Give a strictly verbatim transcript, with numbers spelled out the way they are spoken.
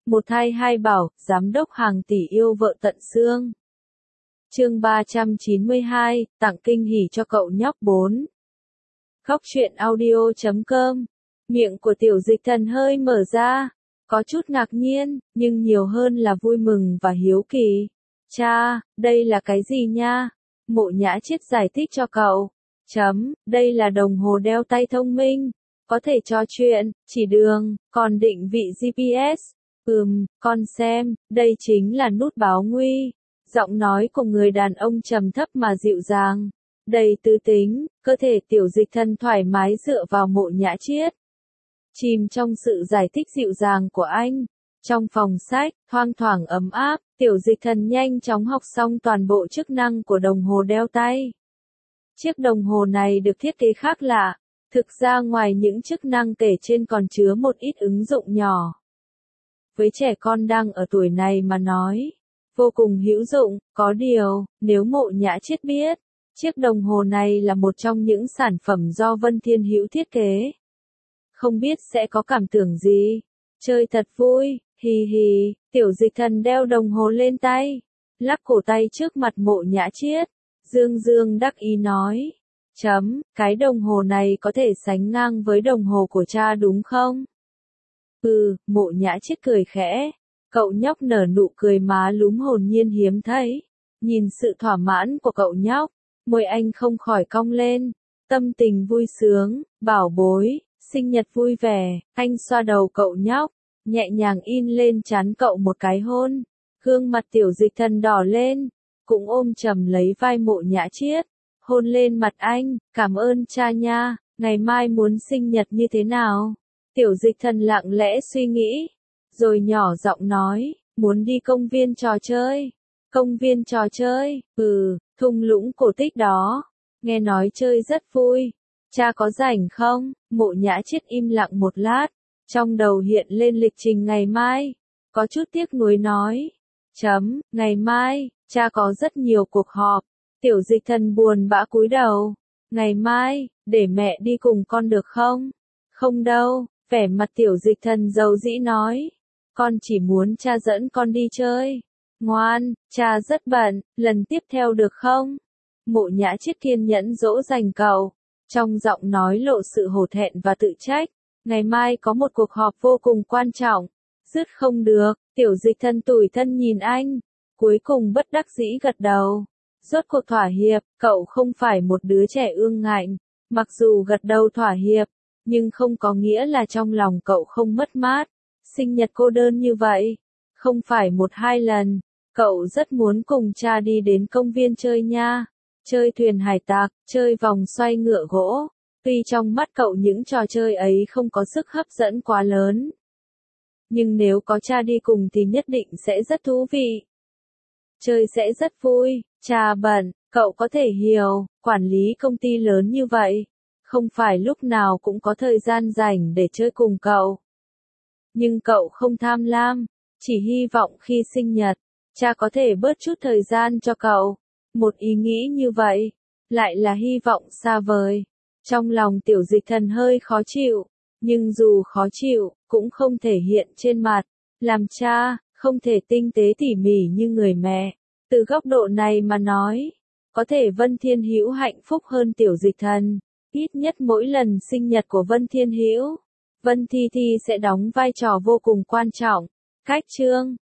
Một thai hai bảo, giám đốc hàng tỷ yêu vợ tận xương. Chương ba trăm chín mươi hai, tặng kinh hỉ cho cậu nhóc bốn. Khóc chuyện audio chấm com. Miệng của Tiểu Dịch Thần hơi mở ra, có chút ngạc nhiên, nhưng nhiều hơn là vui mừng và hiếu kỳ. Cha, đây là cái gì nha? Mộ Nhã Chiết giải thích cho cậu. Chấm, đây là đồng hồ đeo tay thông minh, có thể trò chuyện, chỉ đường, còn định vị giê pê ét. Ừm, con xem, đây chính là nút báo nguy. Giọng nói của người đàn ông trầm thấp mà dịu dàng, đầy tư tính, cơ thể Tiểu Dịch Thần thoải mái dựa vào Mộ Nhã Chiết. Chìm trong sự giải thích dịu dàng của anh. Trong phòng sách, thoang thoảng ấm áp, Tiểu Dịch Thần nhanh chóng học xong toàn bộ chức năng của đồng hồ đeo tay. Chiếc đồng hồ này được thiết kế khác lạ, thực ra ngoài những chức năng kể trên còn chứa một ít ứng dụng nhỏ. Với trẻ con đang ở tuổi này mà nói, vô cùng hữu dụng, có điều, nếu Mộ Nhã Chiết biết, chiếc đồng hồ này là một trong những sản phẩm do Vân Thiên Hữu thiết kế. Không biết sẽ có cảm tưởng gì. Chơi thật vui, hì hì, Tiểu Dịch Thần đeo đồng hồ lên tay, lắc cổ tay trước mặt Mộ Nhã Chiết, dương dương đắc ý nói. Chấm, cái đồng hồ này có thể sánh ngang với đồng hồ của cha đúng không? Ừ, Mộ Nhã Chiết cười khẽ. Cậu nhóc nở nụ cười má lúm hồn nhiên hiếm thấy. Nhìn sự thỏa mãn của cậu nhóc, môi anh không khỏi cong lên. Tâm tình vui sướng, bảo bối, sinh nhật vui vẻ. Anh xoa đầu cậu nhóc, nhẹ nhàng in lên trán cậu một cái hôn. Gương mặt Tiểu Dịch Thần đỏ lên, cũng ôm chầm lấy vai Mộ Nhã Chiết, hôn lên mặt anh. Cảm ơn cha nha, ngày mai muốn sinh nhật như thế nào? Tiểu Dịch Thần lặng lẽ suy nghĩ, rồi nhỏ giọng nói, muốn đi công viên trò chơi. Công viên trò chơi, ừ, thung lũng cổ tích đó. Nghe nói chơi rất vui. Cha có rảnh không? Mộ Nhã Chiết im lặng một lát, trong đầu hiện lên lịch trình ngày mai. Có chút tiếc nuối nói. Chấm, ngày mai, cha có rất nhiều cuộc họp. Tiểu Dịch Thần buồn bã cúi đầu. Ngày mai, để mẹ đi cùng con được không? Không đâu, vẻ mặt Tiểu Dịch Thần dầu dĩ nói. Con chỉ muốn cha dẫn con đi chơi. Ngoan, cha rất bận, lần tiếp theo được không? Mộ Nhã Chiết kiên nhẫn dỗ dành cậu, trong giọng nói lộ sự hổ thẹn và tự trách. Ngày mai có một cuộc họp vô cùng quan trọng. Dứt không được. Tiểu Dịch Thần tủi thân nhìn anh, cuối cùng bất đắc dĩ gật đầu. Rốt cuộc thỏa hiệp, cậu không phải một đứa trẻ ương ngạnh. Mặc dù gật đầu thỏa hiệp, nhưng không có nghĩa là trong lòng cậu không mất mát. Sinh nhật cô đơn như vậy, không phải một hai lần. Cậu rất muốn cùng cha đi đến công viên chơi nha. Chơi thuyền hải tặc, chơi vòng xoay ngựa gỗ. Tuy trong mắt cậu những trò chơi ấy không có sức hấp dẫn quá lớn, nhưng nếu có cha đi cùng thì nhất định sẽ rất thú vị. Chơi sẽ rất vui. Cha bận, cậu có thể hiểu, quản lý công ty lớn như vậy, không phải lúc nào cũng có thời gian rảnh để chơi cùng cậu. Nhưng cậu không tham lam, chỉ hy vọng khi sinh nhật, cha có thể bớt chút thời gian cho cậu. Một ý nghĩ như vậy, lại là hy vọng xa vời. Trong lòng Tiểu Dịch Thần hơi khó chịu, nhưng dù khó chịu, cũng không thể hiện trên mặt. Làm cha, không thể tinh tế tỉ mỉ như người mẹ. Từ góc độ này mà nói, có thể Vân Thiên Hữu hạnh phúc hơn Tiểu Dịch Thần. Ít nhất mỗi lần sinh nhật của Vân Thiên Hữu, Vân Thi Thi sẽ đóng vai trò vô cùng quan trọng. Cách chương